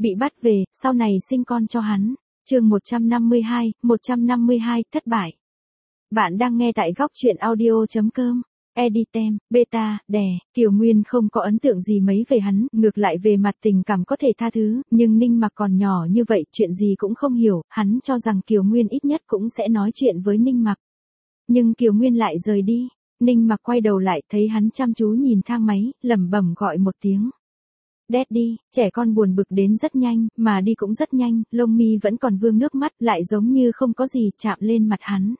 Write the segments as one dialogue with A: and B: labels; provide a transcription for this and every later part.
A: bị bắt về, sau này sinh con cho hắn. Chương 152, thất bại. Bạn đang nghe tại góc truyện audio.com. Editem, beta, đè, Kiều Nguyên không có ấn tượng gì mấy về hắn, ngược lại về mặt tình cảm có thể tha thứ, nhưng Ninh Mặc còn nhỏ như vậy, chuyện gì cũng không hiểu, hắn cho rằng Kiều Nguyên ít nhất cũng sẽ nói chuyện với Ninh Mặc. Nhưng Kiều Nguyên lại rời đi, Ninh Mặc quay đầu lại thấy hắn chăm chú nhìn thang máy, lẩm bẩm gọi một tiếng. Daddy, trẻ con buồn bực đến rất nhanh, mà đi cũng rất nhanh, lông mi vẫn còn vương nước mắt, lại giống như không có gì chạm lên mặt hắn.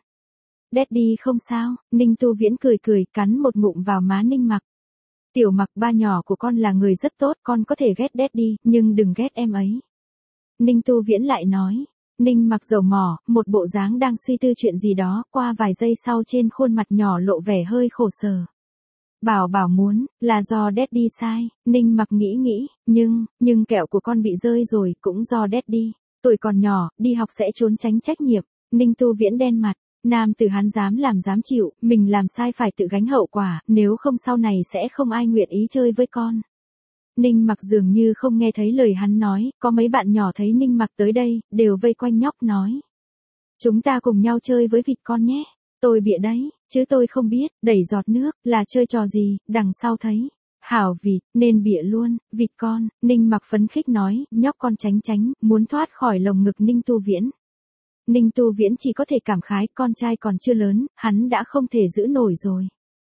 A: Daddy không sao, Ninh Tu Viễn cười cười, cắn một ngụm vào má Ninh Mặc. Tiểu Mặc, ba nhỏ của con là người rất tốt, con có thể ghét Daddy, nhưng đừng ghét em ấy. Ninh Tu Viễn lại nói. Ninh Mặc dầu mỏ, một bộ dáng đang suy tư chuyện gì đó, qua vài giây sau trên khuôn mặt nhỏ lộ vẻ hơi khổ sở. Bảo muốn, là do Daddy sai, Ninh Mặc nghĩ, nhưng kẹo của con bị rơi rồi, cũng do Daddy. Tuổi còn nhỏ, đi học sẽ trốn tránh trách nhiệm. Ninh Tu Viễn đen mặt. Nam tử hắn dám làm dám chịu, mình làm sai phải tự gánh hậu quả, nếu không sau này sẽ không ai nguyện ý chơi với con. Ninh Mặc dường như không nghe thấy lời hắn nói, có mấy bạn nhỏ thấy Ninh Mặc tới đây, đều vây quanh nhóc nói. Chúng ta cùng nhau chơi với vịt con nhé. Tôi bịa đấy, chứ tôi không biết, đẩy giọt nước, là chơi trò gì, đằng sau thấy. Hảo vịt, nên bịa luôn, vịt con, Ninh Mặc phấn khích nói, nhóc con tránh, muốn thoát khỏi lồng ngực Ninh Tu Viễn. Ninh Tu Viễn chỉ có thể cảm khái, con trai còn chưa lớn, hắn đã không thể giữ nổi rồi.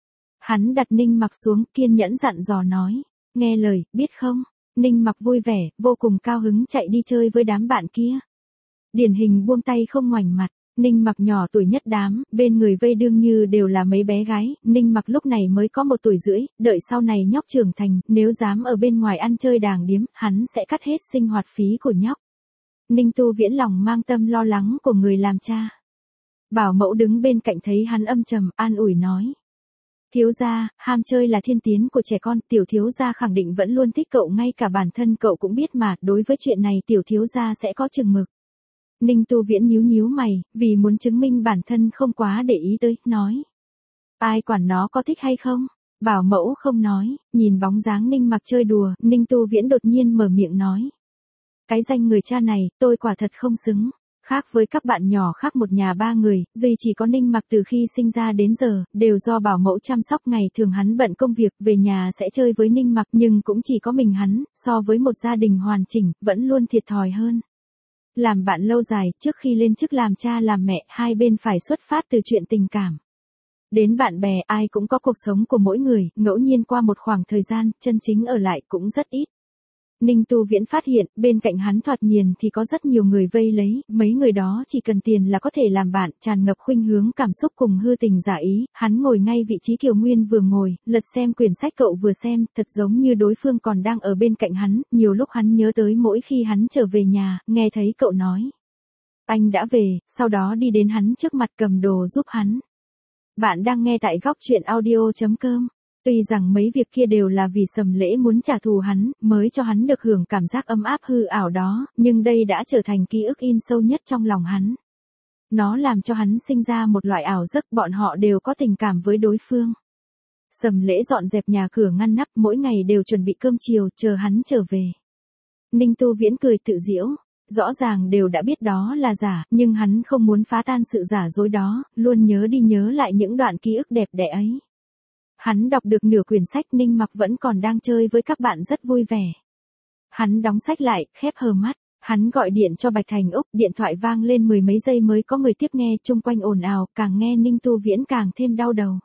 A: Hắn đặt Ninh Mặc xuống, kiên nhẫn dặn dò nói, nghe lời, biết không? Ninh Mặc vui vẻ, vô cùng cao hứng chạy đi chơi với đám bạn kia. Điển hình buông tay không ngoảnh mặt, Ninh Mặc nhỏ tuổi nhất đám, bên người vây đương như đều là mấy bé gái, Ninh Mặc lúc này mới có 1 tuổi rưỡi, đợi sau này nhóc trưởng thành, nếu dám ở bên ngoài ăn chơi đàng điếm, hắn sẽ cắt hết sinh hoạt phí của nhóc. Ninh Tu Viễn lòng mang tâm lo lắng của người làm cha. Bảo mẫu đứng bên cạnh thấy hắn âm trầm, an ủi nói. Thiếu gia, ham chơi là thiên tiến của trẻ con, tiểu thiếu gia khẳng định vẫn luôn thích cậu, ngay cả bản thân cậu cũng biết mà, đối với chuyện này tiểu thiếu gia sẽ có chừng mực. Ninh Tu Viễn nhíu mày, vì muốn chứng minh bản thân không quá để ý tới, nói. Ai quản nó có thích hay không? Bảo mẫu không nói, nhìn bóng dáng Ninh Mặc chơi đùa, Ninh Tu Viễn đột nhiên mở miệng nói. Cái danh người cha này, tôi quả thật không xứng. Khác với các bạn nhỏ khác một nhà 3 người, duy chỉ có Ninh Mặc từ khi sinh ra đến giờ, đều do bảo mẫu chăm sóc, ngày thường hắn bận công việc, về nhà sẽ chơi với Ninh Mặc, nhưng cũng chỉ có mình hắn, so với một gia đình hoàn chỉnh, vẫn luôn thiệt thòi hơn. Làm bạn lâu dài, trước khi lên chức làm cha làm mẹ, hai bên phải xuất phát từ chuyện tình cảm. Đến bạn bè, ai cũng có cuộc sống của mỗi người, ngẫu nhiên qua một khoảng thời gian, chân chính ở lại cũng rất ít. Ninh Tu Viễn phát hiện, bên cạnh hắn thoạt nhìn thì có rất nhiều người vây lấy, mấy người đó chỉ cần tiền là có thể làm bạn, tràn ngập khuynh hướng cảm xúc cùng hư tình giả ý, hắn ngồi ngay vị trí Kiều Nguyên vừa ngồi, lật xem quyển sách cậu vừa xem, thật giống như đối phương còn đang ở bên cạnh hắn, nhiều lúc hắn nhớ tới mỗi khi hắn trở về nhà, nghe thấy cậu nói. Anh đã về, sau đó đi đến hắn trước mặt cầm đồ giúp hắn. Bạn đang nghe tại góc truyện audio.com. Tuy rằng mấy việc kia đều là vì Sầm Lễ muốn trả thù hắn, mới cho hắn được hưởng cảm giác ấm áp hư ảo đó, nhưng đây đã trở thành ký ức in sâu nhất trong lòng hắn. Nó làm cho hắn sinh ra một loại ảo giấc, bọn họ đều có tình cảm với đối phương. Sầm Lễ dọn dẹp nhà cửa ngăn nắp, mỗi ngày đều chuẩn bị cơm chiều, chờ hắn trở về. Ninh Tu Viễn cười tự giễu, rõ ràng đều đã biết đó là giả, nhưng hắn không muốn phá tan sự giả dối đó, luôn nhớ đi nhớ lại những đoạn ký ức đẹp đẽ ấy. Hắn đọc được nửa quyển sách, Ninh Mặc vẫn còn đang chơi với các bạn rất vui vẻ. Hắn đóng sách lại, khép hờ mắt, hắn gọi điện cho Bạch Thành Úc, điện thoại vang lên 10 mấy giây mới có người tiếp nghe, chung quanh ồn ào, càng nghe Ninh Tu Viễn càng thêm đau đầu.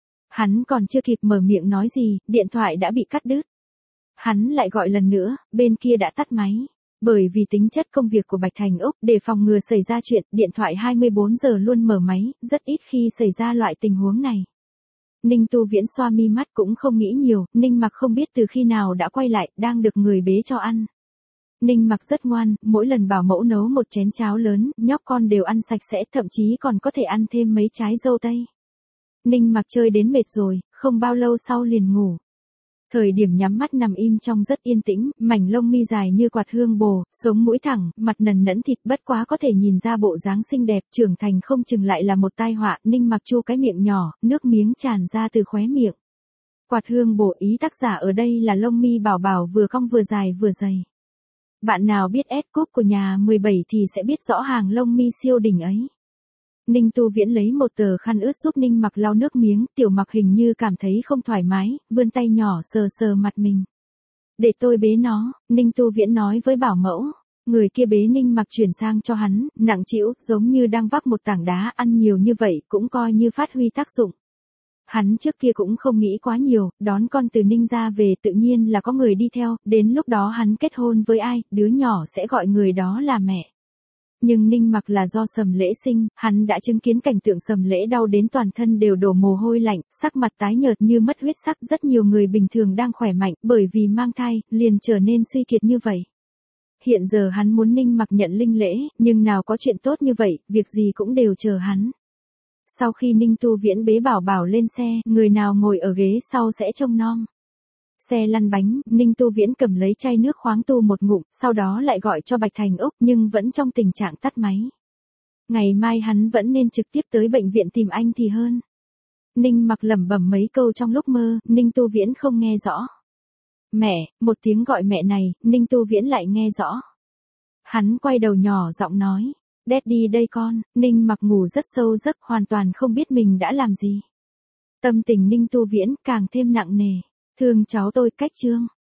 A: Hắn còn chưa kịp mở miệng nói gì, điện thoại đã bị cắt đứt. Hắn lại gọi lần nữa, bên kia đã tắt máy. Bởi vì tính chất công việc của Bạch Thành Úc, để phòng ngừa xảy ra chuyện, điện thoại 24 giờ luôn mở máy, rất ít khi xảy ra loại tình huống này. Ninh Tu Viễn xoa mi mắt cũng không nghĩ nhiều, Ninh Mặc không biết từ khi nào đã quay lại, đang được người bế cho ăn. Ninh Mặc rất ngoan, mỗi lần bảo mẫu nấu một chén cháo lớn, nhóc con đều ăn sạch sẽ, thậm chí còn có thể ăn thêm mấy trái dâu tây. Ninh Mặc chơi đến mệt rồi, không bao lâu sau liền ngủ. Thời điểm nhắm mắt nằm im trong rất yên tĩnh, mảnh lông mi dài như quạt hương bồ, sống mũi thẳng, mặt nần nẫn thịt, bất quá có thể nhìn ra bộ dáng xinh đẹp, trưởng thành không chừng lại là một tai họa. Ninh Mặc chu cái miệng nhỏ, nước miếng tràn ra từ khóe miệng. Quạt hương bồ, ý tác giả ở đây là lông mi bảo bảo vừa cong vừa dài vừa dày. Bạn nào biết S cúp của nhà 17 thì sẽ biết rõ hàng lông mi siêu đỉnh ấy. Ninh Tu Viễn lấy một tờ khăn ướt giúp Ninh Mặc lau nước miếng, Tiểu Mặc hình như cảm thấy không thoải mái, vươn tay nhỏ sờ sờ mặt mình. Để tôi bế nó, Ninh Tu Viễn nói với bảo mẫu. Người kia bế Ninh Mặc chuyển sang cho hắn, nặng trĩu, giống như đang vác một tảng đá, ăn nhiều như vậy cũng coi như phát huy tác dụng. Hắn trước kia cũng không nghĩ quá nhiều, đón con từ Ninh gia về tự nhiên là có người đi theo, đến lúc đó hắn kết hôn với ai, đứa nhỏ sẽ gọi người đó là mẹ. Nhưng Ninh Mặc là do Sầm Lễ sinh, hắn đã chứng kiến cảnh tượng Sầm Lễ đau đến toàn thân đều đổ mồ hôi lạnh, sắc mặt tái nhợt như mất huyết sắc, rất nhiều người bình thường đang khỏe mạnh, bởi vì mang thai, liền trở nên suy kiệt như vậy. Hiện giờ hắn muốn Ninh Mặc nhận linh lễ, nhưng nào có chuyện tốt như vậy, việc gì cũng đều chờ hắn. Sau khi Ninh Tu Viễn bế Bảo Bảo lên xe, người nào ngồi ở ghế sau sẽ trông nom. Xe lăn bánh, Ninh Tu Viễn cầm lấy chai nước khoáng tu một ngụm, sau đó lại gọi cho Bạch Thành Úc nhưng vẫn trong tình trạng tắt máy. Ngày mai hắn vẫn nên trực tiếp tới bệnh viện tìm anh thì hơn. Ninh Mặc lẩm bẩm mấy câu trong lúc mơ, Ninh Tu Viễn không nghe rõ. Mẹ, một tiếng gọi mẹ này, Ninh Tu Viễn lại nghe rõ. Hắn quay đầu nhỏ giọng nói. Daddy đây con, Ninh Mặc ngủ rất sâu giấc, hoàn toàn không biết mình đã làm gì. Tâm tình Ninh Tu Viễn càng thêm nặng nề. Thương cháu tôi, cách chương.